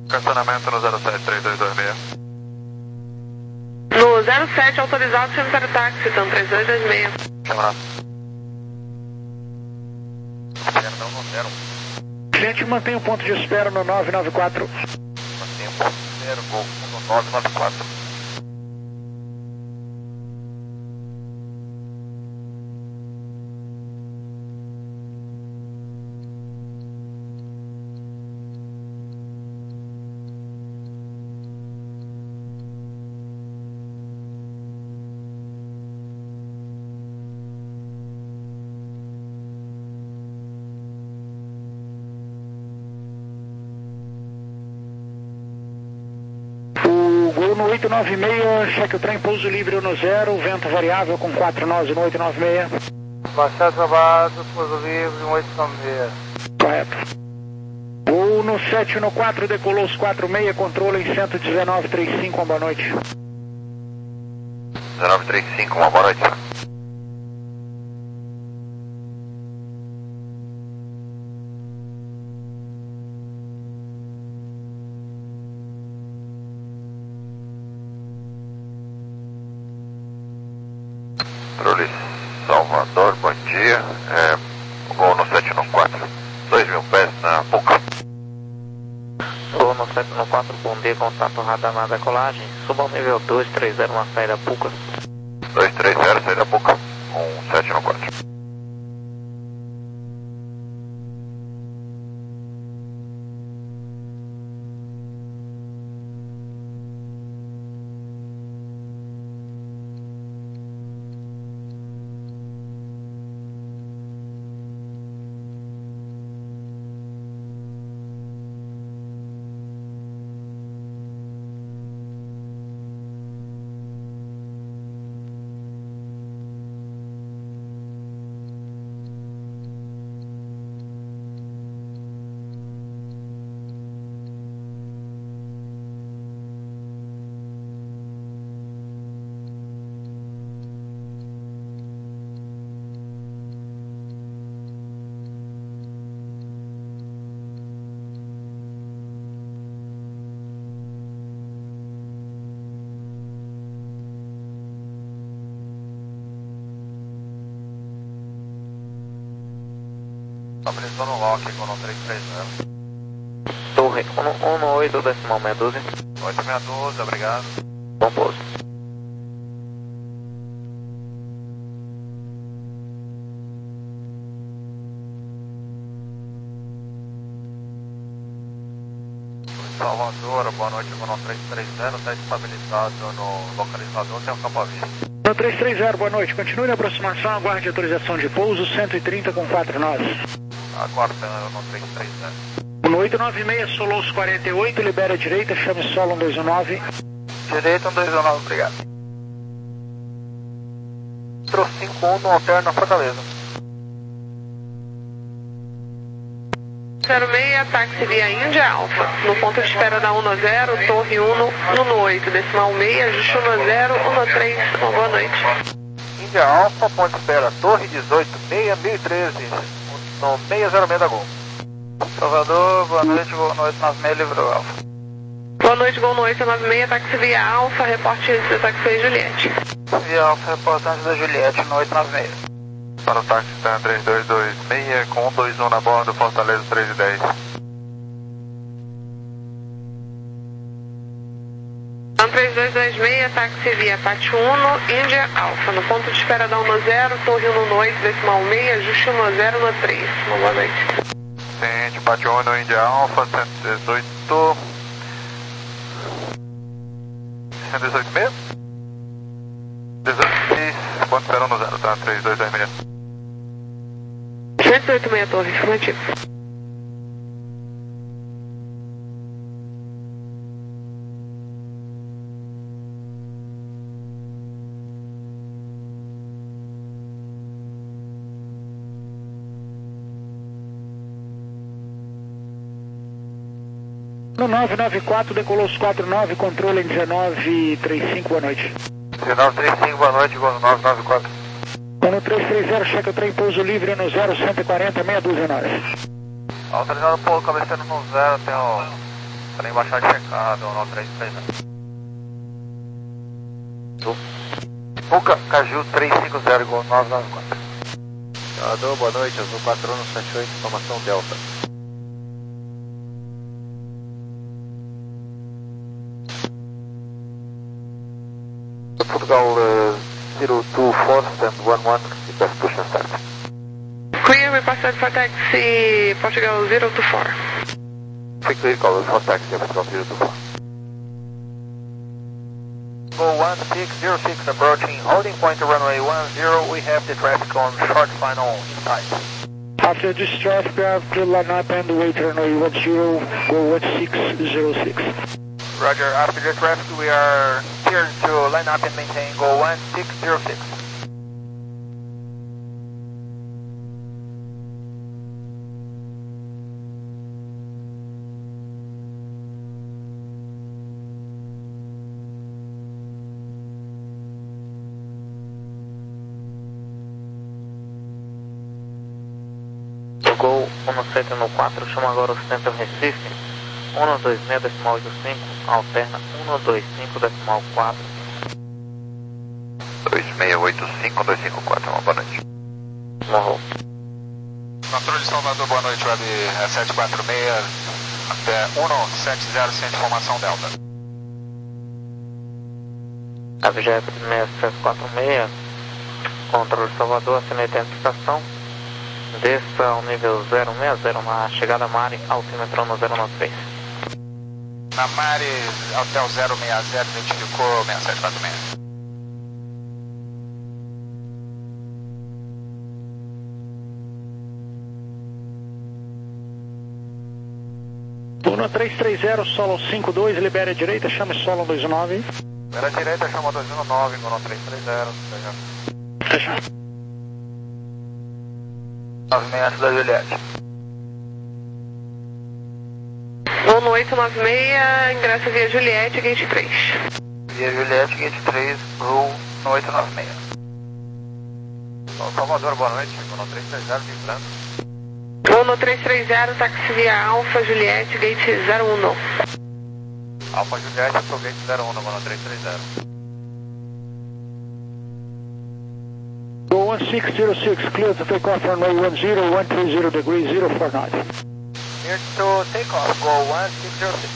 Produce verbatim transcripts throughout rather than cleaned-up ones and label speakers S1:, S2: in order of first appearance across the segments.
S1: Estacionamento no zero sete três dois dois seis.
S2: No zero sete, autorizado, cemitério táxi, então três dois dois seis.
S1: Camarada. Perdão, no zero.
S3: Cliente, mantém o ponto de espera no nove nove quatro.
S1: Mantém o ponto de zero, gol no nove nove quatro.
S3: Gol no oito nove seis, cheque o trem, pouso livre no zero, vento variável com quatro nós no oito nove seis.
S4: Baixar trabalho, pouso livre no oito nove seis.
S3: Correto. Gol no sete no quatro, decolou os quatro seis, controle em cento e dezenove trinta e cinco, uma boa noite.
S1: dezenove trinta e cinco, uma boa noite. Controle Salvador, bom dia. É, voo no sete no quatro, dois mil pés na Puca.
S4: Voo no sete no quatro, bom dia, contato radar na decolagem. Suba ao nível dois três zero na saída Puca.
S1: dois três zero, saída Puca, um sete no quatro. Estabilizou no lock com o três três zero.
S4: Torre um no oito, decimal seiscentos e doze.
S1: oito seis um dois, obrigado.
S4: Bom pouso.
S1: Salvador, boa noite, com três três zero, está estabilizado no localizador, tem um campo à vista.
S3: No três três zero, boa noite. Continue na aproximação, aguarde autorização de pouso, cento e trinta com quatro nós.
S1: Aguardando no três três zero.
S3: No oito nove seis, solou os quarenta e oito, libera a direita, chame solo um dois um nove.
S4: Direita um dois um nove, obrigado. Quatro cinco um no alterno Fortaleza.
S2: zero seis, táxi via Índia Alfa. No ponto de espera da um zero, torre um no oito, decimal seis, ajuste um zero, um três, uma boa noite.
S4: Índia Alfa, ponto de espera, torre dezoito, seis mil e treze, no seis zero seis da Gol. Salvador, boa noite, voo no oito nove seis, livrou Alfa.
S2: Boa noite, Gol no oito nove seis, táxi via Alfa, reporte de táxi Juliette.
S4: Via Alfa, reportante da Juliette, no oito nove seis.
S1: Para o táxi está três dois dois seis, com um dois um na bordo, Fortaleza três e dez.
S2: três dois dois seis, táxi via Pátio um, Índia Alfa. No ponto de espera da um zero, torre um no oito, decimal seis, ajuste um zero no três. Uma boa noite.
S1: Ciente, Pátio um no Índia Alfa, cento e dezoito. cento e dezoito mesmo? dezoito seis, ponto de espera um no zero, tá? três dois dois seis.
S2: cento e dezoito seis, torre, informativo.
S3: No nove nove quatro, decolou os quatro nove, controle em dezenove trinta e cinco, boa noite.
S1: dezenove trinta e cinco, boa noite, voo no nove nove quatro.
S3: No três três zero, cheque o trem, pouso livre no zero cento e quarenta, meia dúzia nós.
S1: Autorizado por cabeceiro no zero, tem o
S4: Trem baixar checado, um nove três três zero.
S1: Puca, Caju três cinco zero, Gol nove nove quatro.
S5: Salvador, boa noite, Azul quatro um sete oito, informação Delta.
S1: Portugal uh, zero two four, stand one one, request push and start.
S2: Clear, reported for taxi Portugal zero two four.
S1: Quick clear call for taxi Portugal zero two four.
S4: Go one six zero six approaching holding point to runway one zero. We have the traffic on short final inside.
S3: After this traffic, we have to line up and wait runway one zero, go one six zero six.
S4: Roger, after the traffic we are cleared to line up and maintain go one six zero six.
S6: Gol um sete um quatro, chama agora o Centro Recife, um dois seis decimal oito cinco, alterna um dois cinco decimal quatro.
S1: dois seis oito cinco dois cinco quatro, uma boa noite.
S6: Morrou.
S5: Controle Salvador, boa noite, web sete quatro seis, até um sete zero, sem informação Delta.
S6: A Vigia seis sete quatro seis, controle Salvador, assinei a identificação. Desça ao nível zero seis zero na chegada Mari, altímetro no zero nove três.
S5: Na Mari, hotel zero seis zero, identificou seis sete quatro seis.
S3: um três três zero, solo cinco dois, libera a direita, chame solo dois nove.
S4: Libera a direita, chama dois um nove, um três três zero.
S3: Fechado.
S4: Movimento da Juliette.
S2: Gol no oito nove seis, ingresso via Juliette, gate três.
S4: Via Juliette, gate três, Gol no oito nove seis.
S1: Salvador, boa noite, Gol três três zero, vibrando.
S2: Gol no três três zero, táxi via Alfa Juliette, gate zero um.
S1: Alfa Juliette, pro gate zero um, Gol três três zero.
S3: Go one six zero six, clear to take off runway one zero, one three zero degrees, zero four nine.
S4: Here to take off, go one six zero six.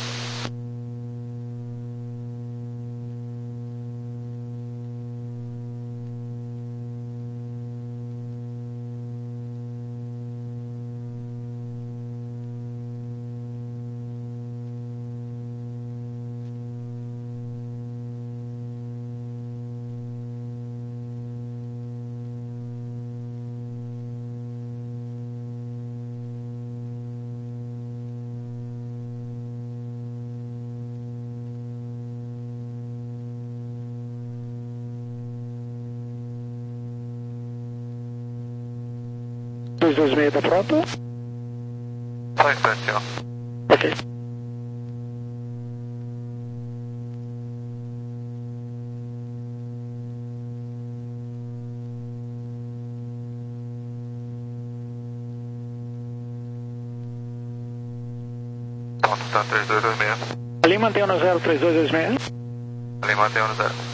S3: dois dois seis tá pronto?
S1: Só um instante, ó.
S3: Ok.
S1: Pronto, tá três dois dois seis.
S3: Ali mantém no zero três dois dois seis.
S1: Ali mantém no zero.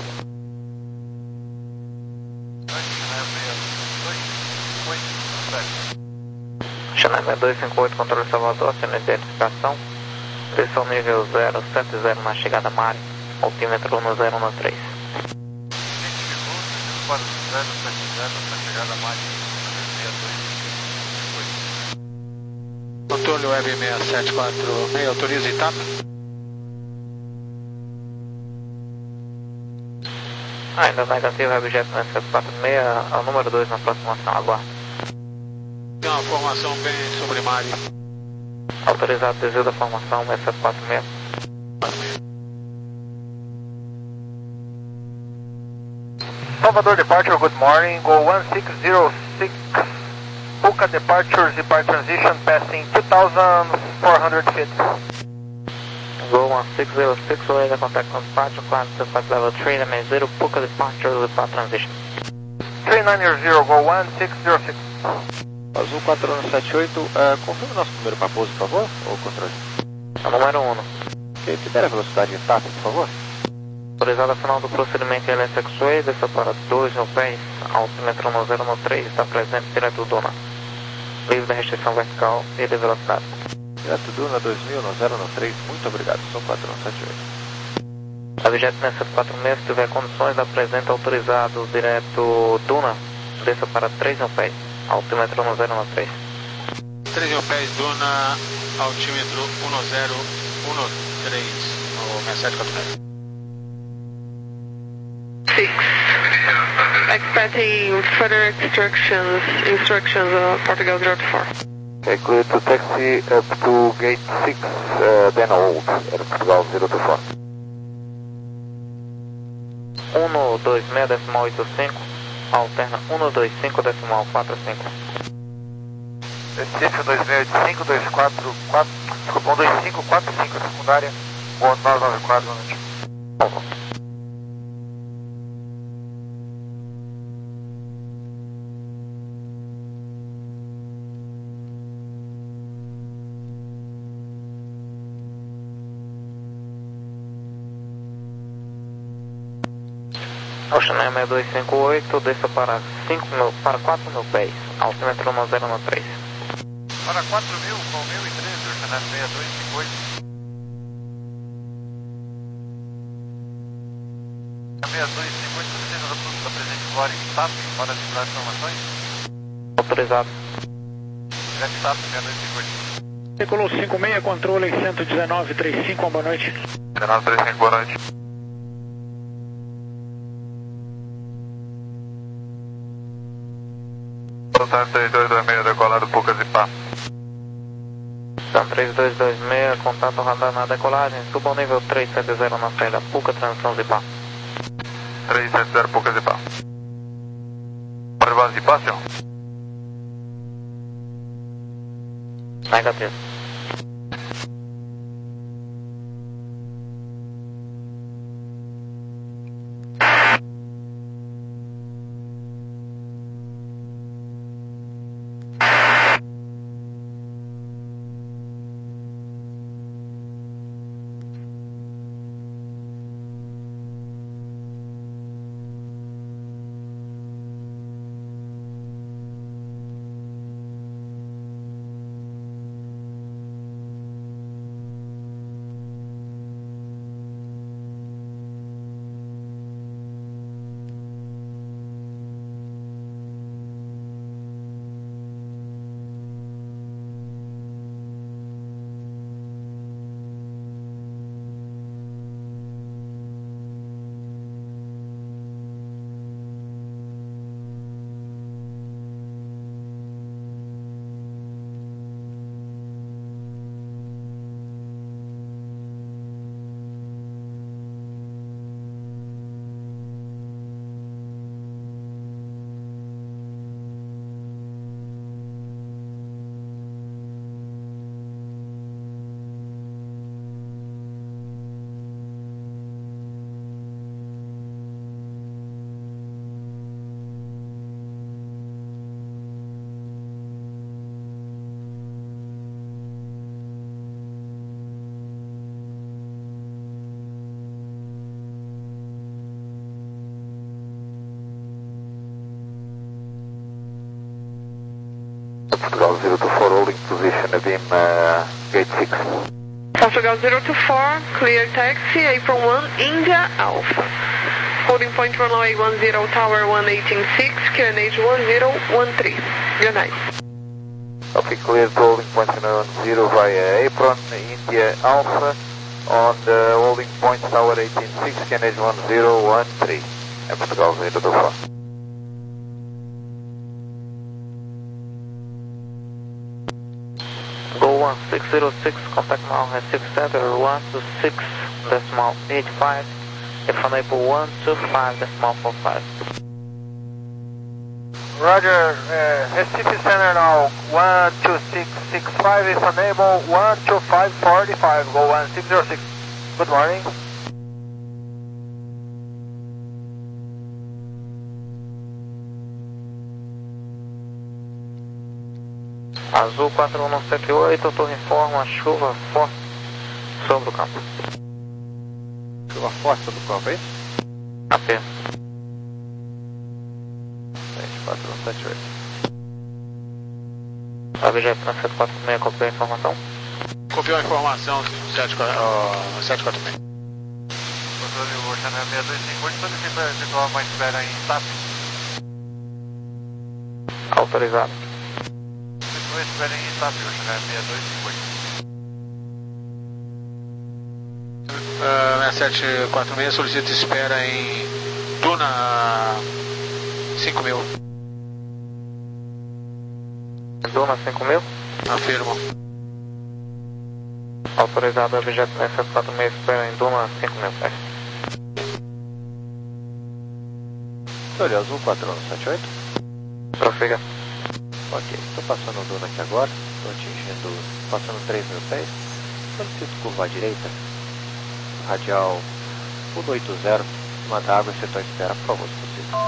S6: Channel dois cinco oito, controle Salvador, assinei a identificação. Desça ao nível zero sete zero na chegada Mari, altímetro no zero um três.
S5: Controle web seis sete quatro seis, autoriza etapa.
S6: Ainda negativo, Webjet seis sete quatro seis, é o número dois na aproximação, aguarda.
S5: Tem uma formação bem sobre Mari.
S6: Autorizado desvio da formação seis sete quatro seis.
S4: Salvador departure, good morning, go one six zero six. Puca departure, depart transition, passing two thousand four hundred feet.
S6: Go one six zero six, radar contact on departure, climb to flight level three nine zero, Puca departure, depart transition.
S4: three nine zero, go one six zero six.
S5: Azul quatro um sete oito, uh, confirme o nosso número para pouso, por favor, ou controle?
S6: É o número um.
S7: libera a velocidade de T A P, por favor.
S6: Autorizada final do procedimento em L S X-Way, desça para dois mil pés, altímetro no zero no três, está presente direto Duna. Livre da restrição vertical e de velocidade.
S7: Direto Duna dois mil no zero no três, muito obrigado, sou padrão sete oito.
S6: Abjet sete quatro seis, se tiver condições, apresenta autorizado direto Duna, desça para três mil pés, altímetro no zero no três.
S5: três mil pés, Duna, altímetro um zero um três, no seis sete quatro seis.
S2: Six. Expecting further instructions, instructions, uh, Portugal zero two four.
S1: Okay, clear to taxi up to gate six, uh, then hold, Air Portugal zero two four.
S6: um dois seis decimal oito cinco, alterna um dois cinco decimal quatro cinco.
S4: Recife um dois seis oito cinco, dois quatro quatro, desculpa, um dois cinco quatro cinco, secundária, um nove nove quatro, boa noite.
S6: Ocean seis dois cinco oito, desça para, cinco mil, para quatro mil pés, altímetro no zero no três.
S4: Para quatro mil, com mil e treze, Ocean seis dois cinco oito. seis dois cinco oito, precisa da presente Glória em T A P para divulgar informações?
S6: Autorizado.
S4: Direto T A P seis dois cinco oito.
S3: Decolou cinco seis, controle cento e dezenove trinta e cinco, boa noite.
S1: dezenove trinta e cinco, boa noite. Total três dois dois seis, decolado Pucas e Pá.
S6: São três dois dois seis, contato radar na decolagem, suba ao nível três sete zero na saída Puca, transição Zipá.
S1: três sete zero, Pucas e Pá. Para base de Pá, senhor?
S6: Negativo.
S1: Portugal zero two four, holding position, beam uh, gate six.
S2: Portugal zero two four, clear taxi, April one, India Alpha. Holding point runway one zero, tower one eighteen six, Q N H one zero one three. Good night.
S1: Okay, clear to holding point one zero via apron, India Alpha, on the holding point tower eighteen six, Q N H one zero one three. And Portugal zero two four.
S6: Go one six zero six, contact now Recife Center one two six decimal eight five, if unable one two five decimal four five.
S4: Roger, uh, Recife Center now one two six six five, if unable one two five four five, go one six zero six. Good morning.
S6: Azul quatro um sete oito, torre informa, chuva forte Sobre o campo.
S7: Chuva forte sobre o campo, é isso?
S6: Apenas.
S7: sete quatro um sete oito.
S6: Objeto na sete quatro seis, copiou a informação?
S8: Copiou a informação, sete quatro seis.
S5: Controle Ocean seis dois cinco oito, solicita eventual uma espera em TAP.
S6: Autorizado.
S5: Depois espera em TAP, Ocean seis dois cinco oito.
S8: Uh, seis sete quatro seis solicita espera em Duna cinco mil.
S6: Duna cinco mil?
S8: Afirmo.
S6: Autorizado, objeto na sete quatro seis, espera em Duna cinco mil.
S7: Olha, azul quatro um sete oito.
S6: Prossiga.
S7: Ok, estou passando o Duna aqui agora. Estou atingindo, passando três mil pés. Solicito curva à direita. Radial cento e oitenta, cima da água, setor espera, por favor, se possível.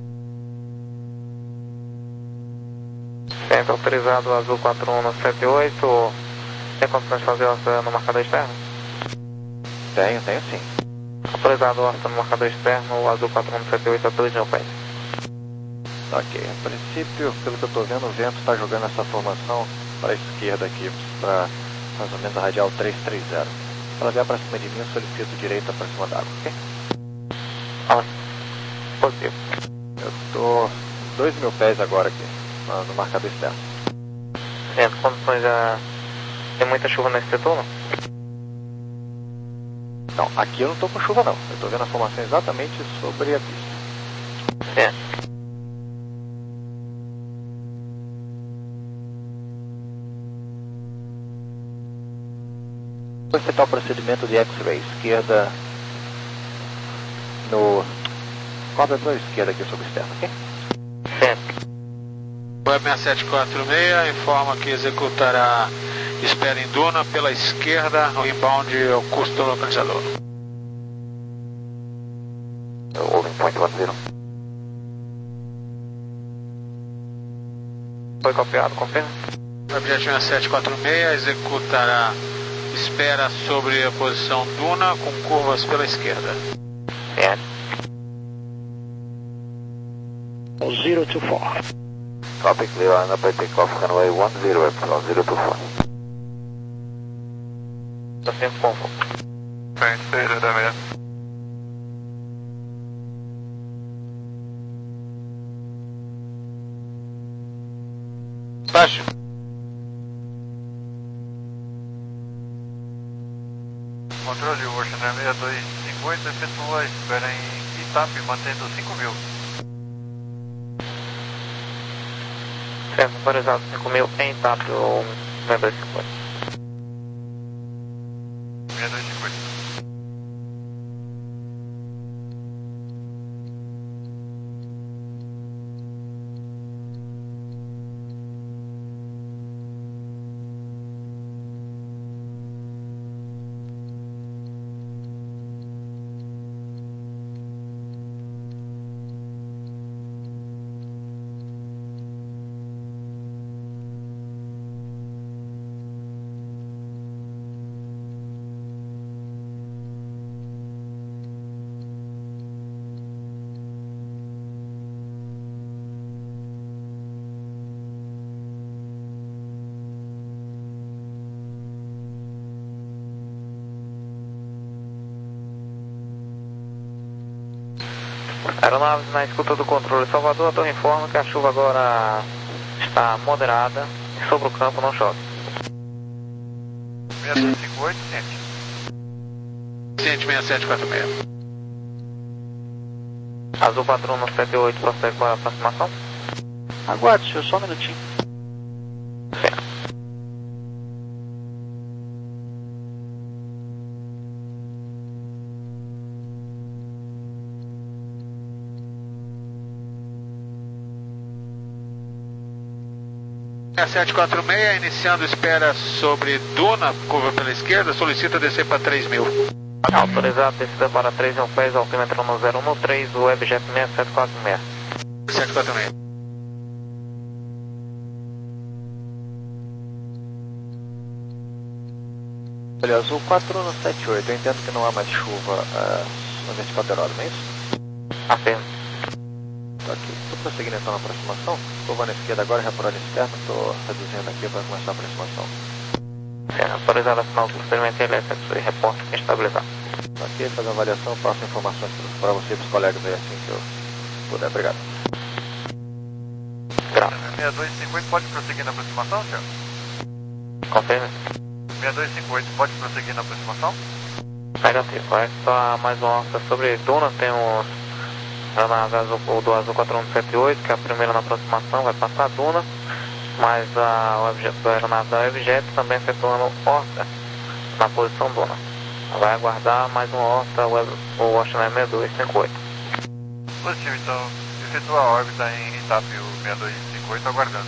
S6: Sempre autorizado, azul quatro um sete oito. Tem condições de fazer orça no marcador externo?
S7: Tenho, tenho sim.
S6: Autorizado, orça no marcador externo, azul quatro um sete oito, a dois mil pés.
S7: Ok, a princípio, pelo que eu estou vendo, o vento está jogando essa formação para a esquerda aqui, para mais ou menos a radial trezentos e trinta. Se ela vier para cima de mim, eu solicito direita para cima da água, ok?
S6: Ah, positivo.
S7: Eu estou dois mil pés agora aqui, no, no marcador externo.
S6: Certo, condições já... Tem muita chuva nesse setor, não?
S7: Não, aqui eu não estou com chuva não, eu estou vendo a formação exatamente sobre a pista.
S6: Certo.
S7: Vou efetuar o procedimento de X-ray, esquerda no... Cobertor esquerda aqui sobre o externo, ok?
S6: Certo.
S8: Web seis sete quatro seis informa que executará espera em Duna pela esquerda, o inbound ao custo do localizador.
S1: Holding point one zero.
S6: Foi copiado, confirma?
S8: Objeto seis sete quatro seis executará espera sobre a posição Duna com curvas pela esquerda.
S6: Certo.
S3: zero two four.
S1: Copy, clear on up, takeoff, runway one zero, Epsilon zero two four.
S6: Está sempre confuso.
S5: Frente, seis da meia.
S8: Baixo.
S5: Controle Ocean seis dois cinco oito, efetua espera em Itap, mantendo cinco mil.
S6: Certo, autorizado cinco mil em TAP ou seis dois cinco oito.
S5: seis dois cinco oito.
S6: Aeronaves na escuta do controle Salvador, a torre informa que a chuva agora está moderada e sobre o campo não chove.
S5: seis dois cinco oito, ciente.
S8: Ciente seis sete quatro seis.
S6: Azul quatro um sete oito, prossegue com a aproximação.
S3: Aguarde, senhor, só um minutinho.
S6: Certo.
S8: seis sete quatro seis, iniciando espera sobre Duna, curva pela esquerda, solicita descer para três mil.
S6: Autorizado, descida para três mil pés, altímetro no zero um três, o Webjet seis sete quatro seis.
S8: sete quatro seis.
S7: Olha, azul quatro um sete oito, eu entendo que não há mais chuva uh, no vertical de Heródoto, não é isso?
S6: Afirmo.
S7: Tá aqui. Estou prosseguindo então na aproximação. Curva na esquerda agora, reparando externo, estou reduzindo aqui para começar a aproximação.
S6: Sim, autorizado a final do procedimento L S X e repórter estabilizado.
S7: Tá aqui, fazer uma avaliação, passo informações para você e para os colegas aí assim que eu puder. Obrigado.
S6: Grave.
S4: seis dois cinco oito, pode prosseguir na aproximação, senhor?
S6: Confirme.
S4: seis dois cinco oito, pode prosseguir na aproximação?
S6: Negativo. Vai só mais uma horta sobre Duna. Temos a nave azul, do azul quatro um sete oito, que é a primeira na aproximação, vai passar a Duna. Mas a, a aeronave da Webjet também efetuando horta na posição Duna. Vai aguardar mais uma horta, o Washington seis dois cinco oito.
S4: Positivo, então efetua a órbita em T A P seis dois cinco oito, aguardando.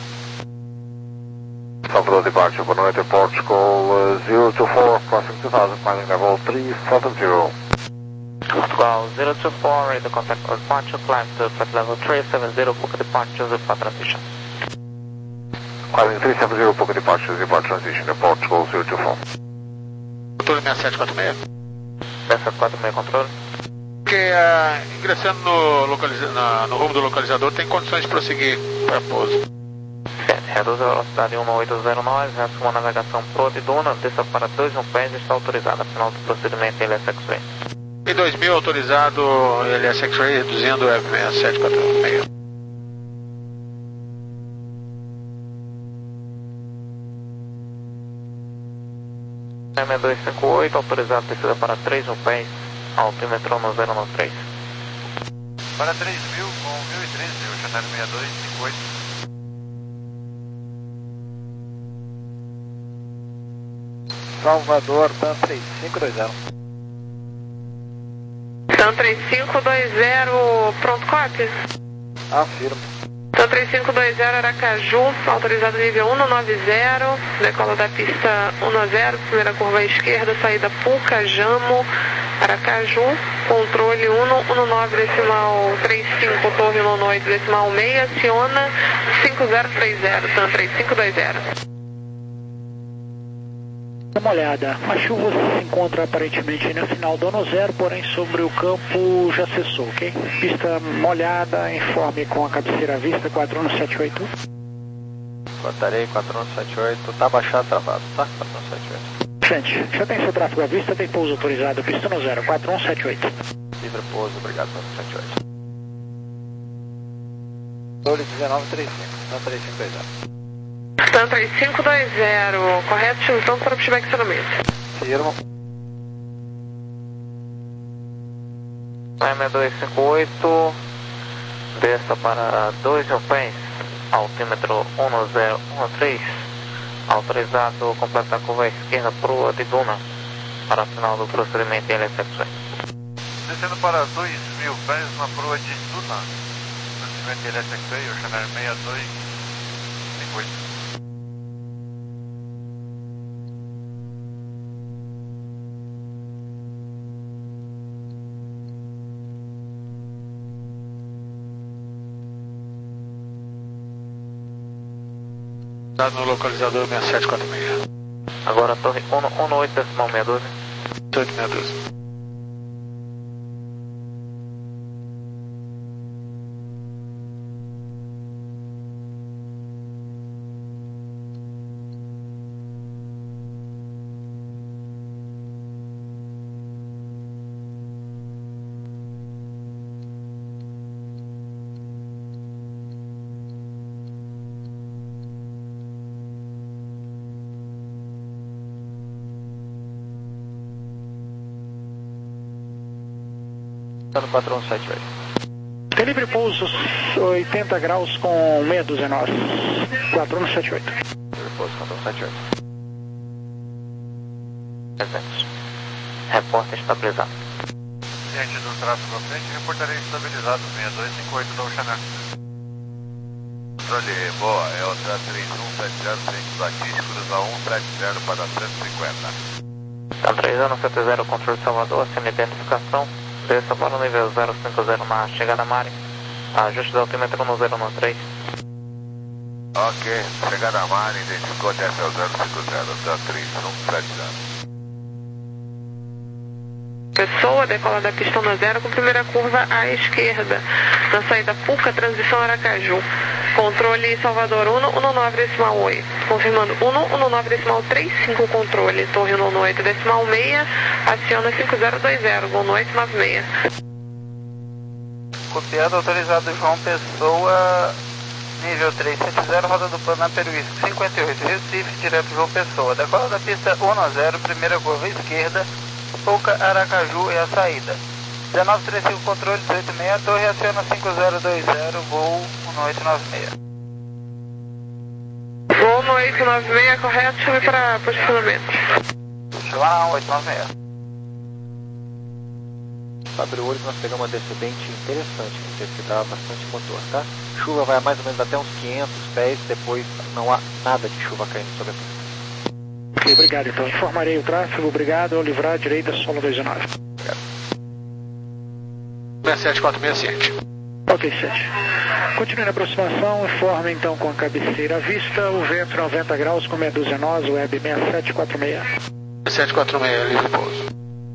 S1: Salvador departure, boa noite, Portugal uh, zero two four, crossing two thousand, climbing level three seven zero.
S6: Portugal zero two four, ready to contact for departure, climb to flight level three seven zero, book departures with flight transition.
S1: Climbing three seven zero, book departures, departure transition, Portugal zero two four.
S8: Controle seis sete quatro seis.
S6: seis sete quatro seis, controle.
S8: Porque uh, ingressando no, localiza na, no rumo do localizador tem condições de prosseguir para pouso.
S6: Reduz a velocidade um oito zero nove, reassuma a navegação Pro de Duna, desça para dois mil pés e está autorizada. Final do procedimento L S X-Ray.
S8: E dois mil autorizado L S X-Ray, reduzindo F seis sete quatro seis.
S6: seis dois cinco oito, autorizado descida para três mil pés, altímetro no zero nove três.
S4: Para três mil com mil e treze, o Chanel seis dois cinco oito.
S3: Salvador, TAM três cinco dois zero.
S2: TAM três cinco dois zero, pronto, copy?
S3: Afirmo.
S2: TAM três cinco dois zero, Aracaju, autorizado nível um nove zero, decola da pista um zero, primeira curva à esquerda, saída Puca, Jamo, Aracaju, controle um um nove decimal três cinco, torre nono oito decimal seis, aciona cinco zero três zero, TAM três cinco dois zero.
S3: Dá uma olhada, a chuva se encontra aparentemente no final do ano zero, porém sobre o campo já cessou, ok? Pista molhada, informe com a cabeceira à vista, quatro um sete oito.
S7: Guardarei quatro um sete oito, tá baixado, travado, tá? quatro um sete oito.
S3: Gente, já tem seu tráfego à vista, tem pouso autorizado, pista no zero, quatro um sete oito.
S7: Livre pouso, obrigado, quatro um sete oito.
S3: Dole dezenove trinta e cinco, TAM três cinco dois zero.
S2: TAM três cinco dois zero, correto, então para o feedback de acionamento.
S3: Firmo.
S6: seis dois cinco oito, desça para dois mil pés, altímetro um zero um três, autorizado completar a curva à esquerda proa de Duna, para o final do procedimento L S X-Ray.
S4: Descendo para dois mil pés na proa de Duna, procedimento L S X-Ray, o Chanel seis dois cinco oito.
S8: Dado no localizador seis sete quatro seis.
S6: Agora torre um oito decimal seis doze.
S8: oito seis doze.
S7: quatro um sete oito.
S3: Tem livre pouso oitenta graus com seis doze nós, quatro um sete oito.
S7: Livre pouso quatro um sete oito.
S6: Presente. Repórter estabilizado.
S4: Diante do tráfego à frente, reportarei estabilizado seis dois cinco oito da Oceanar. Controle, boa, é o três um sete zero, frente Batista, cruza um sete zero para cento e cinquenta.
S6: TAM três um sete zero, controle de Salvador, assina identificação. Desça para o nível zero cinco zero na chegada Mari. Ajuste do altímetro no zero nove três.
S1: Ok, chegada Mari, identificou até o zero cinco zero, TAM três um sete zero.
S2: Pessoa, decola da pista um zero com primeira curva à esquerda. Na saída Puca, transição Aracaju. Controle Salvador um, um nove decimal oito. Confirmando um, um nove decimal trinta e cinco, controle Torre um oito decimal seis, aciona cinco zero dois zero, um oito nove seis.
S4: Copiado, autorizado João Pessoa, nível três sete zero, roda do plano Peruísco cinquenta e oito, Recife, direto João Pessoa. Decola da pista um zero, primeira curva esquerda, Pouca Aracaju é a saída. dezenove trinta e cinco, controle dezoito seis, torre aciona cinco zero dois zero, voo um oito nove seis.
S2: Voo um oito nove seis, correto, chame para posicionamento.
S4: Chama lá, um oito nove seis.
S7: Abre o olho que nós pegamos uma descendente interessante, que teve que dar bastante motor, tá? Chuva vai mais ou menos até uns quinhentos pés, depois não há nada de chuva caindo sobre a pista.
S3: Ok, obrigado então. Informarei o tráfego, obrigado, ao livrar à direita, solo dois nove.
S7: Obrigado.
S8: seis sete quatro seis sete.
S3: Ok, sete. Continue na aproximação, informe então com a cabeceira à vista, o vento noventa graus com meia dúzia nós, web seis sete quatro seis.
S8: seis sete quatro seis, livre pouso.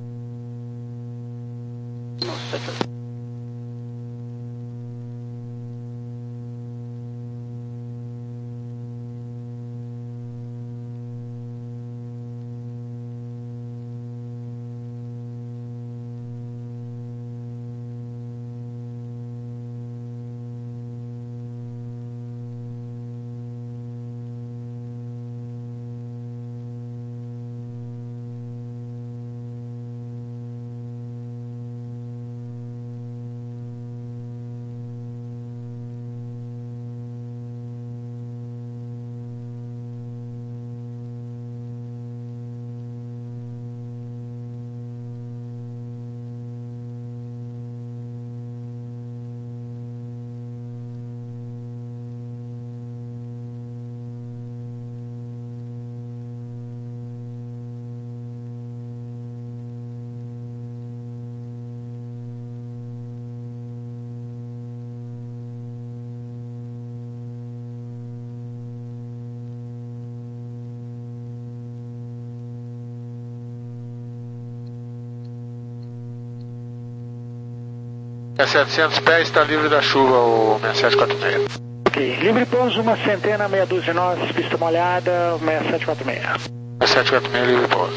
S8: É setecentos pés, está livre da chuva o seis sete quatro seis.
S3: Ok, livre pouso, uma centena, meia dúzia nós, pista molhada, seis sete quatro seis.
S8: seis sete quatro seis, livre pouso.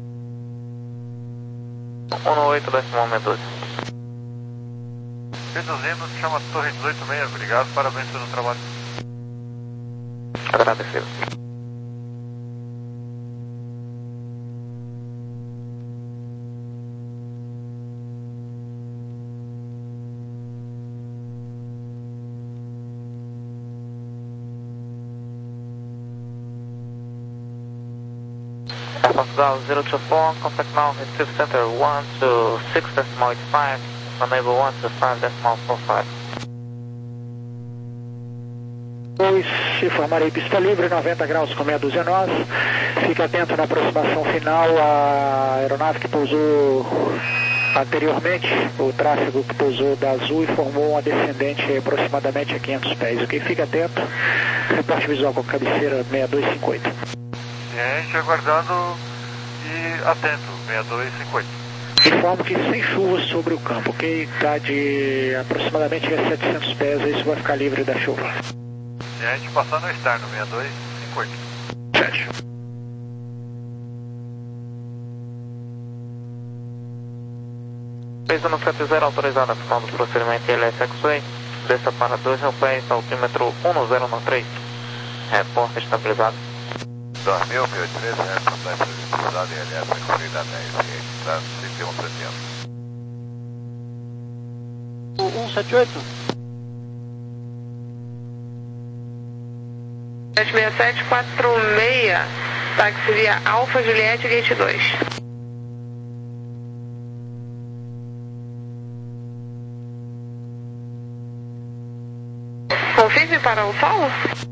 S6: um oito decimal meia dúzia.
S5: Reduzindo, chama Torre dezoito seis, obrigado, parabéns pelo trabalho.
S6: Agradecido. Air Portugal zero two four, contact now Recife Center one two six decimal eight five, enable one two five decimal four five.
S3: Pois, informarei pista livre, noventa graus com meia dúzia nós. Fique atento na aproximação final, a aeronave que pousou anteriormente, o tráfego que pousou da Azul e formou uma descendente aproximadamente a quinhentos pés, ok? Fique atento, reporte visual com cabeceira seis dois cinco oito.
S5: Gente, aguardando e atento, seis dois cinco oito.
S3: Informo que sem chuva sobre o campo, ok? Está de aproximadamente setecentos pés, isso vai ficar livre da chuva.
S5: Gente, passando o externo, seis dois cinco oito.
S3: sete.
S6: Pista no sete zero, autorizada, final do procedimento L S X-Way, desça para dois mil pés, altímetro um zero um três, reporte estabilizado.
S5: dois mil, mil e treze, reportagem estabilizada em L S X-Way da dez, está trinta e um setenta.
S7: um sete oito.
S2: sete seis sete quatro seis, táxi via Alfa Juliette Gate dois. Confirme para o solo?